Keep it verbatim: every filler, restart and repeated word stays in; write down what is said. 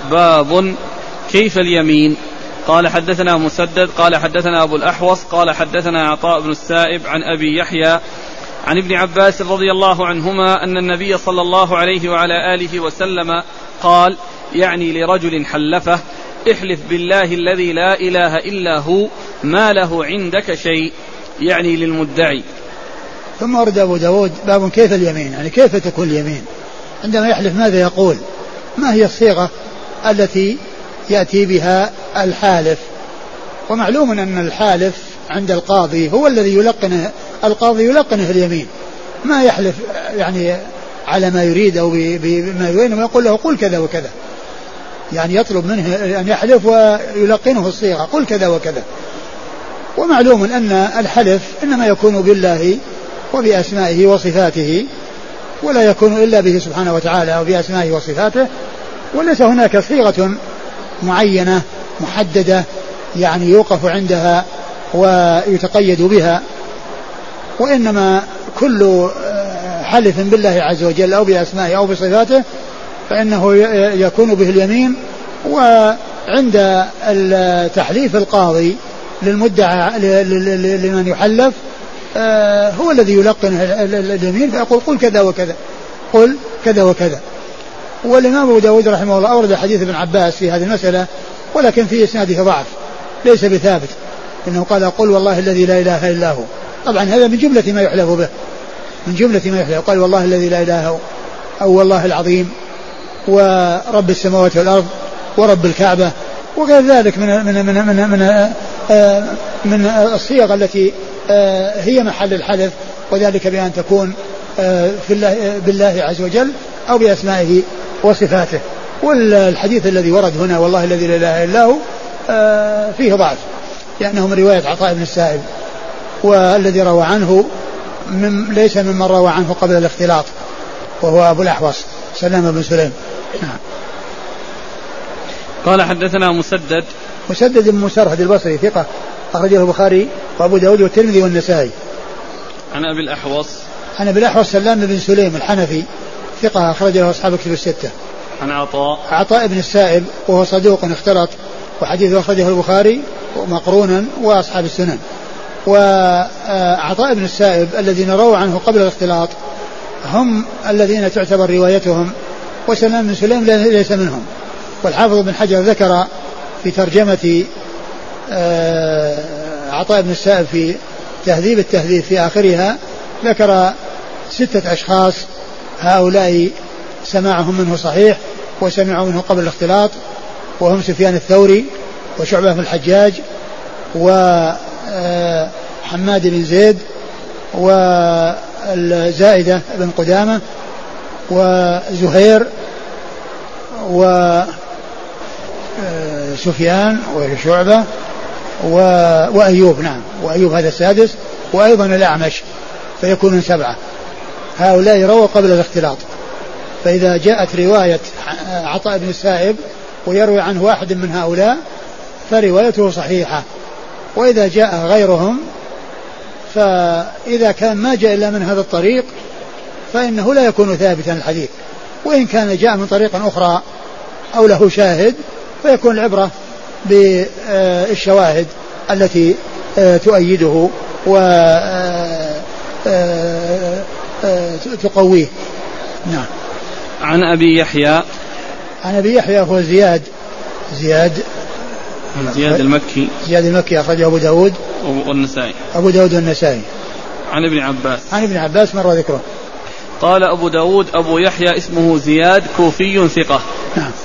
باب كيف اليمين. قال حدثنا مسدد قال حدثنا أبو الأحوص قال حدثنا عطاء بن السائب عن أبي يحيى عن ابن عباس رضي الله عنهما أن النبي صلى الله عليه وعلى آله وسلم قال يعني لرجل حلفه احلف بالله الذي لا إله إلا هو ما له عندك شيء، يعني للمدعي. ثم ورد أبو داود باب كيف اليمين، يعني كيف تكون اليمين عندما يحلف، ماذا يقول، ما هي الصيغة التي يأتي بها الحالف. ومعلوم أن الحالف عند القاضي هو الذي يلقنه، القاضي يلقنه اليمين، ما يحلف يعني على ما يريد أو بما يريد، ويقول له قل كذا وكذا، يعني يطلب منه أن يحلف ويلقنه الصيغة قل كذا وكذا. ومعلوم أن الحلف إنما يكون بالله وبأسمائه وصفاته، ولا يكون إلا به سبحانه وتعالى وبأسمائه وصفاته، وليس هناك صيغة معينة محددة يعني يوقف عندها ويتقيد بها، وإنما كل حلف بالله عز وجل أو بأسمائه أو بصفاته فإنه يكون به اليمين. وعند التحليف القاضي للمدعى لمن يحلف هو الذي يلقن اليمين فيقول قل كذا وكذا، قل كذا وكذا. والإمام أبو داود رحمه الله أورد حديث ابن عباس في هذه المسألة، ولكن في إسناده ضعف ليس بثابت، إنه قال قل والله الذي لا إله إلا هو. طبعا هذا من جملة ما يحلف به، من جملة ما يحلف، قال والله الذي لا إله هو، أو والله العظيم، ورب السماوات والأرض، ورب الكعبة، وغير ذلك من من من من من, من الصيغ التي هي محل الحلف، وذلك بأن تكون في الله بالله عز وجل أو بأسمائه وصفاته. والحديث الذي ورد هنا والله الذي لا إله إلا هو فيه ضعف، لأنه من رواية عطاء بن السائب، والذي روى عنه من ليس ممن روى عنه قبل الاختلاط، وهو أبو الأحوص سلام بن سليم. نعم. قال حدثنا مسدد مسدد بن مسرهد البصري ثقة أخرجه البخاري وأبو داود والترمذي والنسائي. عن أبي الأحوص عن أبي الأحوص سلام بن سليم الحنفي ثقة أخرجه أصحاب كتب الستة. عن عطاء عطاء بن السائب وهو صدوق اختلط، وحديثه أخرجه البخاري مقرونا وأصحاب السنن. وعطاء بن السائب الذين رووا عنه قبل الاختلاط هم الذين تعتبر روايتهم، وسلام بن سليم ليس منهم. والحافظ بن حجر ذكر في ترجمة عطاء بن السائب في تهذيب التهذيب في آخرها ذكر ستة أشخاص هؤلاء سماعهم منه صحيح وسمعوا منه قبل الاختلاط، وهم سفيان الثوري وشعبة بن الحجاج وحماد بن زيد والزائدة بن قدامة وزهير وسفيان وشعبة وأيوب. نعم، وأيوب هذا السادس، وأيضا الأعمش، فيكونون سبعة. هؤلاء رووا قبل الاختلاط. فإذا جاءت رواية عطاء بن السائب ويروي عنه واحد من هؤلاء فروايته صحيحة، وإذا جاء غيرهم فإذا كان ما جاء إلا من هذا الطريق فإنه لا يكون ثابتا الحديث، وإن كان جاء من طريق أخرى أو له شاهد فيكون العبرة بالشواهد التي تؤيده وتقويه. نعم. عن أبي يحيى عن أبي يحيى هو زياد زياد زياد المكي زياد المكي أخرجه أبو داود والنسائي أبو داود والنسائي. عن ابن عباس عن ابن عباس مر ذكره. قال أبو داود أبو يحيى اسمه زياد كوفي ثقة. نعم.